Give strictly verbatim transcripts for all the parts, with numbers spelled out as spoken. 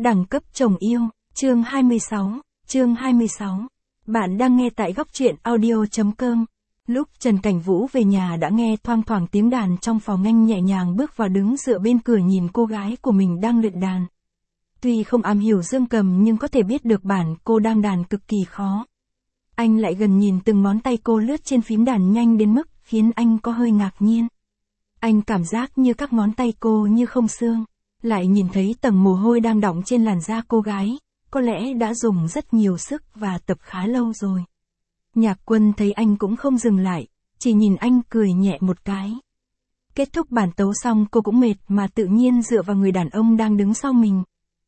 Đẳng cấp chồng yêu, chương hai mươi sáu, chương hai mươi sáu. Bạn đang nghe tại góc truyện audio chấm com. Lúc Trần Cảnh Vũ về nhà đã nghe thoang thoảng tiếng đàn trong phòng, anh nhẹ nhàng bước vào đứng dựa bên cửa nhìn cô gái của mình đang luyện đàn. Tuy không am hiểu dương cầm nhưng có thể biết được bản cô đang đàn cực kỳ khó. Anh lại gần nhìn từng ngón tay cô lướt trên phím đàn nhanh đến mức khiến anh có hơi ngạc nhiên. Anh cảm giác như các ngón tay cô như không xương. Lại nhìn thấy tầng mồ hôi đang đọng trên làn da cô gái, có lẽ đã dùng rất nhiều sức và tập khá lâu rồi. Nhạc Quân thấy anh cũng không dừng lại, chỉ nhìn anh cười nhẹ một cái. Kết thúc bản tấu xong cô cũng mệt mà tự nhiên dựa vào người đàn ông đang đứng sau mình.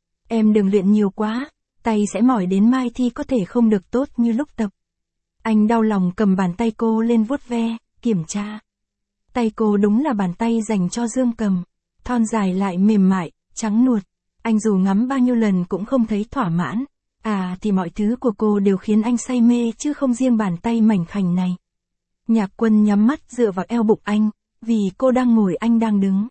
Em đừng luyện nhiều quá, tay sẽ mỏi đến mai thi có thể không được tốt như lúc tập. Anh đau lòng cầm bàn tay cô lên vuốt ve, kiểm tra. Tay cô đúng là bàn tay dành cho dương cầm. Thon dài lại mềm mại, trắng nuột. Anh dù ngắm bao nhiêu lần cũng không thấy thỏa mãn. À thì mọi thứ của cô đều khiến anh say mê chứ không riêng bàn tay mảnh khảnh này. Nhạc Quân nhắm mắt dựa vào eo bụng anh, vì cô đang ngồi anh đang đứng.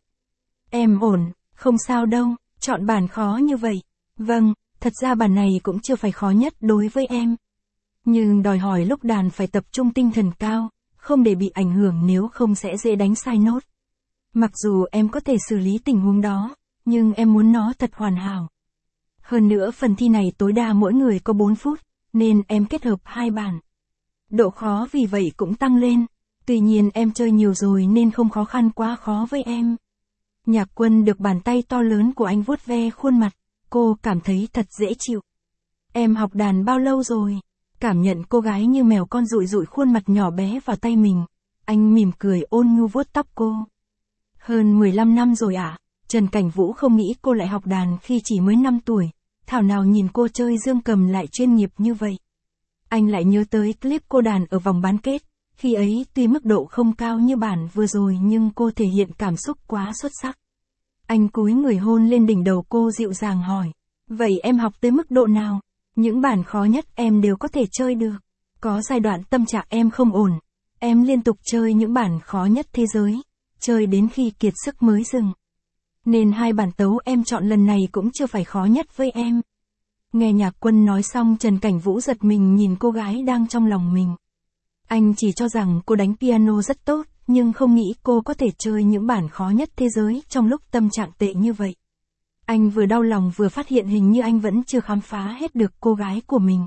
Em ổn, không sao đâu, chọn bản khó như vậy. Vâng, thật ra bản này cũng chưa phải khó nhất đối với em. Nhưng đòi hỏi lúc đàn phải tập trung tinh thần cao, không để bị ảnh hưởng nếu không sẽ dễ đánh sai nốt. Mặc dù em có thể xử lý tình huống đó, nhưng em muốn nó thật hoàn hảo. Hơn nữa phần thi này tối đa mỗi người có bốn phút, nên em kết hợp hai bản. Độ khó vì vậy cũng tăng lên, tuy nhiên em chơi nhiều rồi nên không khó khăn quá khó với em. Nhạc Quân được bàn tay to lớn của anh vuốt ve khuôn mặt, cô cảm thấy thật dễ chịu. Em học đàn bao lâu rồi? Cảm nhận cô gái như mèo con dụi dụi khuôn mặt nhỏ bé vào tay mình. Anh mỉm cười ôn nhu vuốt tóc cô. Hơn mười lăm năm rồi ạ. À? Trần Cảnh Vũ không nghĩ cô lại học đàn khi chỉ mới năm tuổi, thảo nào nhìn cô chơi dương cầm lại chuyên nghiệp như vậy. Anh lại nhớ tới clip cô đàn ở vòng bán kết, khi ấy tuy mức độ không cao như bản vừa rồi nhưng cô thể hiện cảm xúc quá xuất sắc. Anh cúi người hôn lên đỉnh đầu cô dịu dàng hỏi, vậy em học tới mức độ nào? Những bản khó nhất em đều có thể chơi được. Có giai đoạn tâm trạng em không ổn, em liên tục chơi những bản khó nhất thế giới, chơi đến khi kiệt sức mới dừng. Nên hai bản tấu em chọn lần này cũng chưa phải khó nhất với em. Nghe Nhạc Quân nói xong Trần Cảnh Vũ giật mình nhìn cô gái đang trong lòng mình. Anh chỉ cho rằng cô đánh piano rất tốt, nhưng không nghĩ cô có thể chơi những bản khó nhất thế giới trong lúc tâm trạng tệ như vậy. Anh vừa đau lòng vừa phát hiện hình như anh vẫn chưa khám phá hết được cô gái của mình.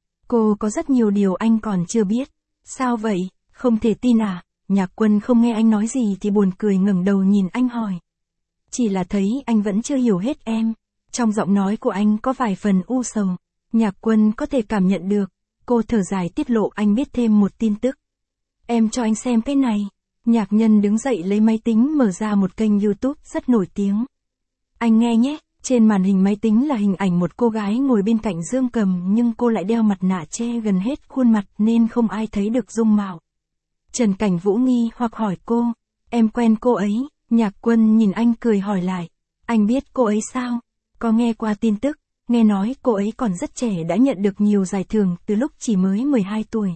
Cô có rất nhiều điều anh còn chưa biết. Sao vậy, không thể tin à? Nhạc Quân không nghe anh nói gì thì buồn cười ngẩng đầu nhìn anh hỏi. Chỉ là thấy anh vẫn chưa hiểu hết em. Trong giọng nói của anh có vài phần u sầu. Nhạc Quân có thể cảm nhận được. Cô thở dài tiết lộ anh biết thêm một tin tức. Em cho anh xem cái này. Nhạc Nhân đứng dậy lấy máy tính mở ra một kênh YouTube rất nổi tiếng. Anh nghe nhé, trên màn hình máy tính là hình ảnh một cô gái ngồi bên cạnh dương cầm nhưng cô lại đeo mặt nạ che gần hết khuôn mặt nên không ai thấy được dung mạo. Trần Cảnh Vũ nghi hoặc hỏi cô, em quen cô ấy? Nhạc Quân nhìn anh cười hỏi lại, anh biết cô ấy sao? Có nghe qua tin tức, nghe nói cô ấy còn rất trẻ đã nhận được nhiều giải thưởng từ lúc chỉ mới mười hai tuổi.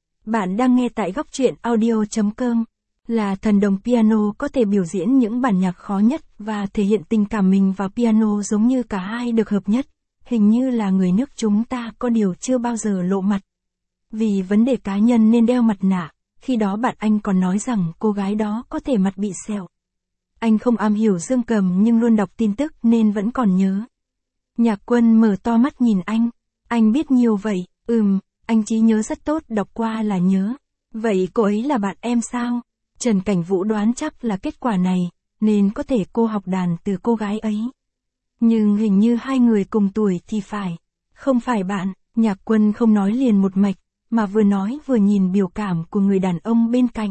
Bạn đang nghe tại góc truyện audio chấm com. Là thần đồng piano có thể biểu diễn những bản nhạc khó nhất và thể hiện tình cảm mình vào piano giống như cả hai được hợp nhất. Hình như là người nước chúng ta có điều chưa bao giờ lộ mặt. Vì vấn đề cá nhân nên đeo mặt nạ, khi đó bạn anh còn nói rằng cô gái đó có thể mặt bị sẹo. Anh không am hiểu dương cầm nhưng luôn đọc tin tức nên vẫn còn nhớ. Nhạc Quân mở to mắt nhìn anh. Anh biết nhiều vậy, ừm, anh trí nhớ rất tốt, đọc qua là nhớ. Vậy cô ấy là bạn em sao? Trần Cảnh Vũ đoán chắc là kết quả này, nên có thể cô học đàn từ cô gái ấy. Nhưng hình như hai người cùng tuổi thì phải. Không phải bạn, Nhạc Quân không nói liền một mạch, mà vừa nói vừa nhìn biểu cảm của người đàn ông bên cạnh.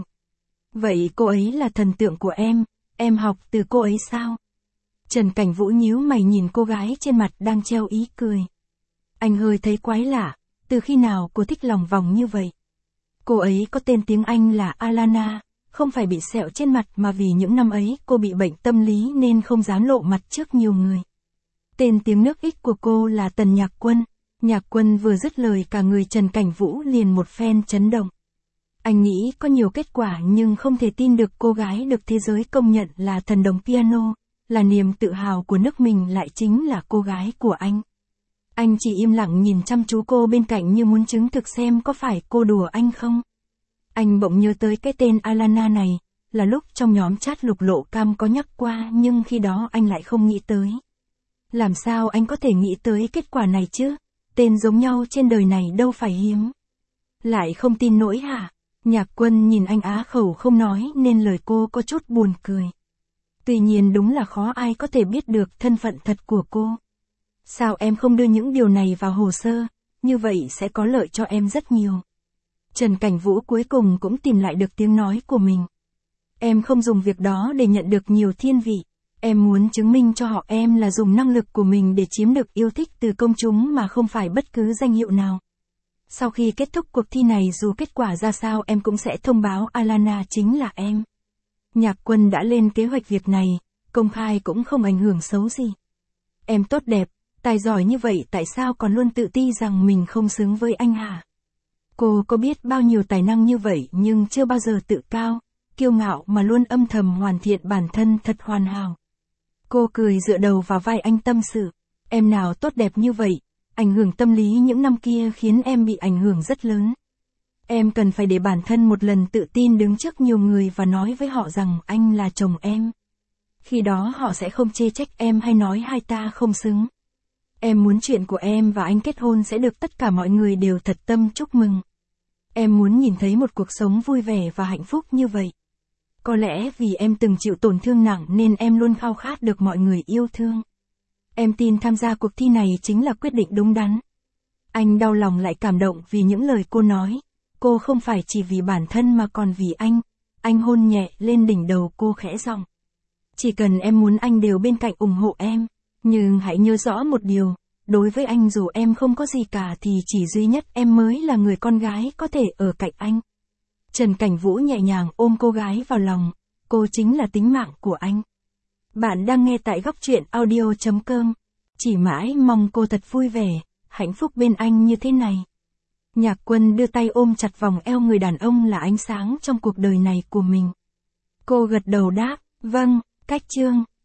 Vậy cô ấy là thần tượng của em, em học từ cô ấy sao? Trần Cảnh Vũ nhíu mày nhìn cô gái trên mặt đang treo ý cười. Anh hơi thấy quái lạ, từ khi nào cô thích lòng vòng như vậy? Cô ấy có tên tiếng Anh là Alana. Không phải bị sẹo trên mặt mà vì những năm ấy cô bị bệnh tâm lý nên không dám lộ mặt trước nhiều người. Tên tiếng nước X của cô là Tần Nhạc Quân. Nhạc Quân vừa dứt lời cả người Trần Cảnh Vũ liền một phen chấn động. Anh nghĩ có nhiều kết quả nhưng không thể tin được cô gái được thế giới công nhận là thần đồng piano, là niềm tự hào của nước mình lại chính là cô gái của anh. Anh chỉ im lặng nhìn chăm chú cô bên cạnh như muốn chứng thực xem có phải cô đùa anh không. Anh bỗng nhớ tới cái tên Alana này, là lúc trong nhóm chat Lục Lộ Cam có nhắc qua nhưng khi đó anh lại không nghĩ tới. Làm sao anh có thể nghĩ tới kết quả này chứ? Tên giống nhau trên đời này đâu phải hiếm. Lại không tin nổi hả? Nhạc Quân nhìn anh á khẩu không nói nên lời cô có chút buồn cười. Tuy nhiên đúng là khó ai có thể biết được thân phận thật của cô. Sao em không đưa những điều này vào hồ sơ, như vậy sẽ có lợi cho em rất nhiều. Trần Cảnh Vũ cuối cùng cũng tìm lại được tiếng nói của mình. Em không dùng việc đó để nhận được nhiều thiên vị. Em muốn chứng minh cho họ em là dùng năng lực của mình để chiếm được yêu thích từ công chúng mà không phải bất cứ danh hiệu nào. Sau khi kết thúc cuộc thi này dù kết quả ra sao em cũng sẽ thông báo Alana chính là em. Nhạc Quân đã lên kế hoạch việc này, công khai cũng không ảnh hưởng xấu gì. Em tốt đẹp, tài giỏi như vậy tại sao còn luôn tự ti rằng mình không xứng với anh hả? Cô có biết bao nhiêu tài năng như vậy nhưng chưa bao giờ tự cao, kiêu ngạo mà luôn âm thầm hoàn thiện bản thân thật hoàn hảo. Cô cười dựa đầu vào vai anh tâm sự. Em nào tốt đẹp như vậy, ảnh hưởng tâm lý những năm kia khiến em bị ảnh hưởng rất lớn. Em cần phải để bản thân một lần tự tin đứng trước nhiều người và nói với họ rằng anh là chồng em. Khi đó họ sẽ không chê trách em hay nói hai ta không xứng. Em muốn chuyện của em và anh kết hôn sẽ được tất cả mọi người đều thật tâm chúc mừng. Em muốn nhìn thấy một cuộc sống vui vẻ và hạnh phúc như vậy. Có lẽ vì em từng chịu tổn thương nặng nên em luôn khao khát được mọi người yêu thương. Em tin tham gia cuộc thi này chính là quyết định đúng đắn. Anh đau lòng lại cảm động vì những lời cô nói. Cô không phải chỉ vì bản thân mà còn vì anh. Anh hôn nhẹ lên đỉnh đầu cô khẽ giọng. Chỉ cần em muốn anh đều bên cạnh ủng hộ em. Nhưng hãy nhớ rõ một điều. Đối với anh dù em không có gì cả thì chỉ duy nhất em mới là người con gái có thể ở cạnh anh. Trần Cảnh Vũ nhẹ nhàng ôm cô gái vào lòng. Cô chính là tính mạng của anh. Bạn đang nghe tại góc truyện audio chấm com. Chỉ mãi mong cô thật vui vẻ, hạnh phúc bên anh như thế này. Nhạc Quân đưa tay ôm chặt vòng eo người đàn ông là ánh sáng trong cuộc đời này của mình. Cô gật đầu đáp, vâng, cách chương.